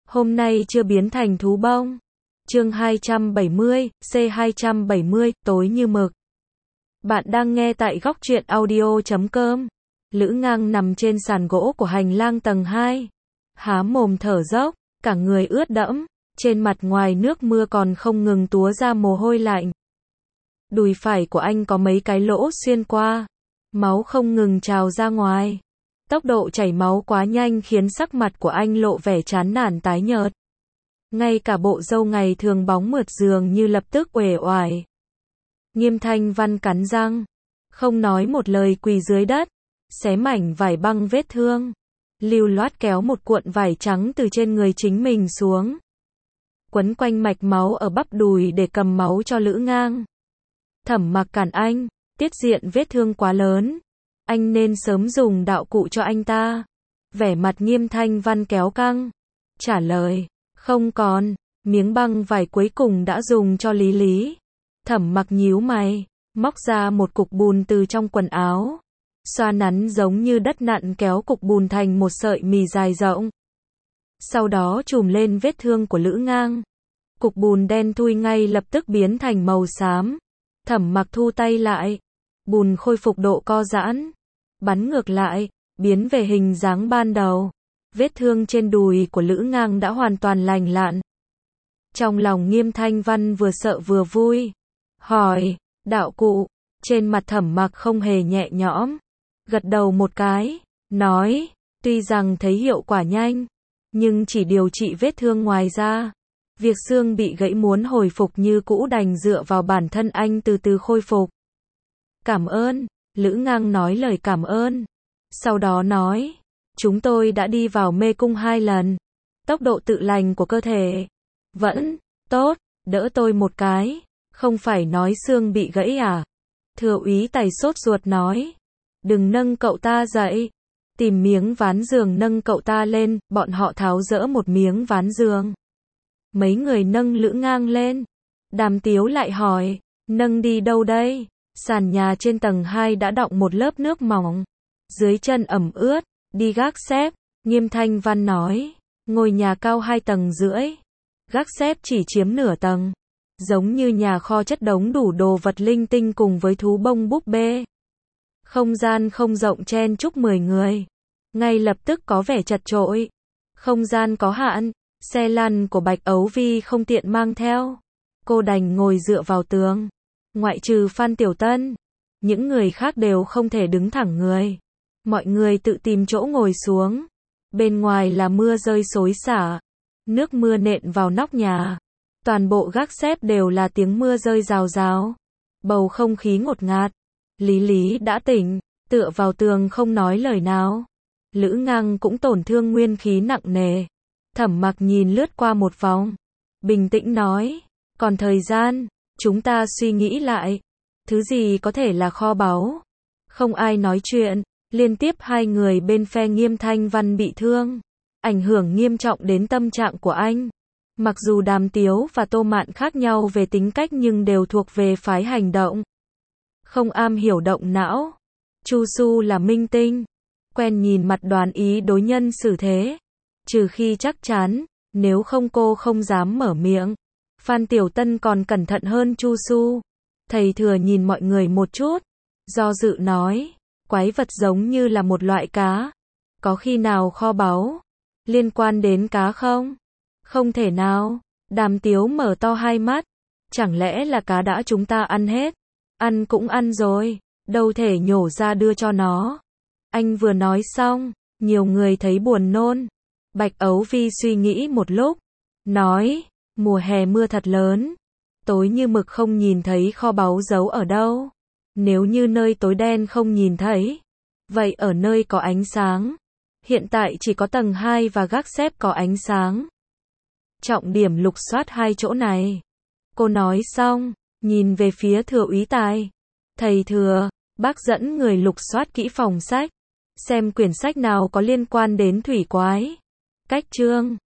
Hôm nay chưa biến thành thú bông. Chương 270, C270, tối như mực. Bạn đang nghe tại góc truyện audio.com. Lữ Ngang nằm trên sàn gỗ của hành lang tầng 2. Há mồm thở dốc, cả người ướt đẫm, trên mặt ngoài nước mưa còn không ngừng túa ra mồ hôi lạnh. Đùi phải của anh có mấy cái lỗ xuyên qua, máu không ngừng trào ra ngoài. Tốc độ chảy máu quá nhanh khiến sắc mặt của anh lộ vẻ chán nản tái nhợt. Ngay cả bộ râu ngày thường bóng mượt dường như lập tức uể oải. Nghiêm Thanh Văn cắn răng, không nói một lời quỳ dưới đất, xé mảnh vải băng vết thương, lưu loát kéo một cuộn vải trắng từ trên người chính mình xuống, quấn quanh mạch máu ở bắp đùi để cầm máu cho Lữ Ngang. Thẩm Mặc cản anh, tiết diện vết thương quá lớn, anh nên sớm dùng đạo cụ cho anh ta. Vẻ mặt Nghiêm Thanh Văn kéo căng, trả lời, không còn, miếng băng vải cuối cùng đã dùng cho Lý Lý. Thẩm Mặc nhíu mày, móc ra một cục bùn từ trong quần áo, xoa nắn giống như đất nặn kéo cục bùn thành một sợi mì dài rộng. Sau đó chùm lên vết thương của Lữ Ngang. Cục bùn đen thui ngay lập tức biến thành màu xám. Thẩm Mặc thu tay lại, bùn khôi phục độ co giãn, bắn ngược lại, biến về hình dáng ban đầu. Vết thương trên đùi của Lữ Ngang đã hoàn toàn lành lặn. Trong lòng Nghiêm Thanh Văn vừa sợ vừa vui, hỏi, đạo cụ. Trên mặt Thẩm Mặc không hề nhẹ nhõm, gật đầu một cái, nói, tuy rằng thấy hiệu quả nhanh, nhưng chỉ điều trị vết thương, ngoài ra, việc xương bị gãy muốn hồi phục như cũ đành dựa vào bản thân anh từ từ khôi phục. Cảm ơn. Lữ Ngang nói lời cảm ơn, sau đó nói, chúng tôi đã đi vào mê cung 2 lần, tốc độ tự lành của cơ thể vẫn tốt, đỡ tôi một cái, không phải nói xương bị gãy à? Thừa úy Tài sốt ruột nói, đừng nâng cậu ta dậy, tìm miếng ván giường nâng cậu ta lên. Bọn họ tháo dỡ một miếng ván giường, mấy người nâng Lữ Ngang lên. Đàm Tiếu lại hỏi, nâng đi đâu đây? Sàn nhà trên tầng 2 đã đọng một lớp nước mỏng, dưới chân ẩm ướt, đi gác xếp. Nghiêm Thanh Văn nói, ngôi nhà cao 2 tầng rưỡi, gác xếp chỉ chiếm nửa tầng, giống như nhà kho chất đống đủ đồ vật linh tinh cùng với thú bông búp bê. Không gian không rộng chen chúc 10 người, ngay lập tức có vẻ chật chội. Không gian có hạn, xe lăn của Bạch Ấu Vi không tiện mang theo, cô đành ngồi dựa vào tường. Ngoại trừ Phan Tiểu Tân, những người khác đều không thể đứng thẳng người. Mọi người tự tìm chỗ ngồi xuống. Bên ngoài là mưa rơi xối xả, nước mưa nện vào nóc nhà. Toàn bộ gác xếp đều là tiếng mưa rơi rào rào. Bầu không khí ngột ngạt. Lý Lý đã tỉnh, tựa vào tường không nói lời nào. Lữ Ngang cũng tổn thương nguyên khí nặng nề. Thẩm Mặc nhìn lướt qua một vòng, bình tĩnh nói, còn thời gian, chúng ta suy nghĩ lại, thứ gì có thể là kho báu. Không ai nói chuyện, liên tiếp 2 người bên phe Nghiêm Thanh Văn bị thương, ảnh hưởng nghiêm trọng đến tâm trạng của anh. Mặc dù Đàm Tiếu và Tô Mạn khác nhau về tính cách nhưng đều thuộc về phái hành động, không am hiểu động não. Chu Su là minh tinh, quen nhìn mặt đoán ý đối nhân xử thế, trừ khi chắc chắn, nếu không cô không dám mở miệng. Phan Tiểu Tân còn cẩn thận hơn Chu Su. Thầy Thừa nhìn mọi người một chút, do dự nói, quái vật giống như là một loại cá, có khi nào kho báu liên quan đến cá không? Không thể nào. Đàm Tiếu mở to hai mắt, chẳng lẽ là cá đã chúng ta ăn hết? Ăn cũng ăn rồi, đâu thể nhổ ra đưa cho nó. Anh vừa nói xong, nhiều người thấy buồn nôn. Bạch Ấu Vi suy nghĩ một lúc, nói, mùa hè mưa thật lớn, tối như mực không nhìn thấy kho báu giấu ở đâu. Nếu như nơi tối đen không nhìn thấy, vậy ở nơi có ánh sáng. Hiện tại chỉ có tầng 2 và gác xếp có ánh sáng. Trọng điểm lục soát 2 chỗ này. Cô nói xong, nhìn về phía Thừa úy Tài. Thầy Thừa, bác dẫn người lục soát kỹ phòng sách, xem quyển sách nào có liên quan đến thủy quái. Cách chương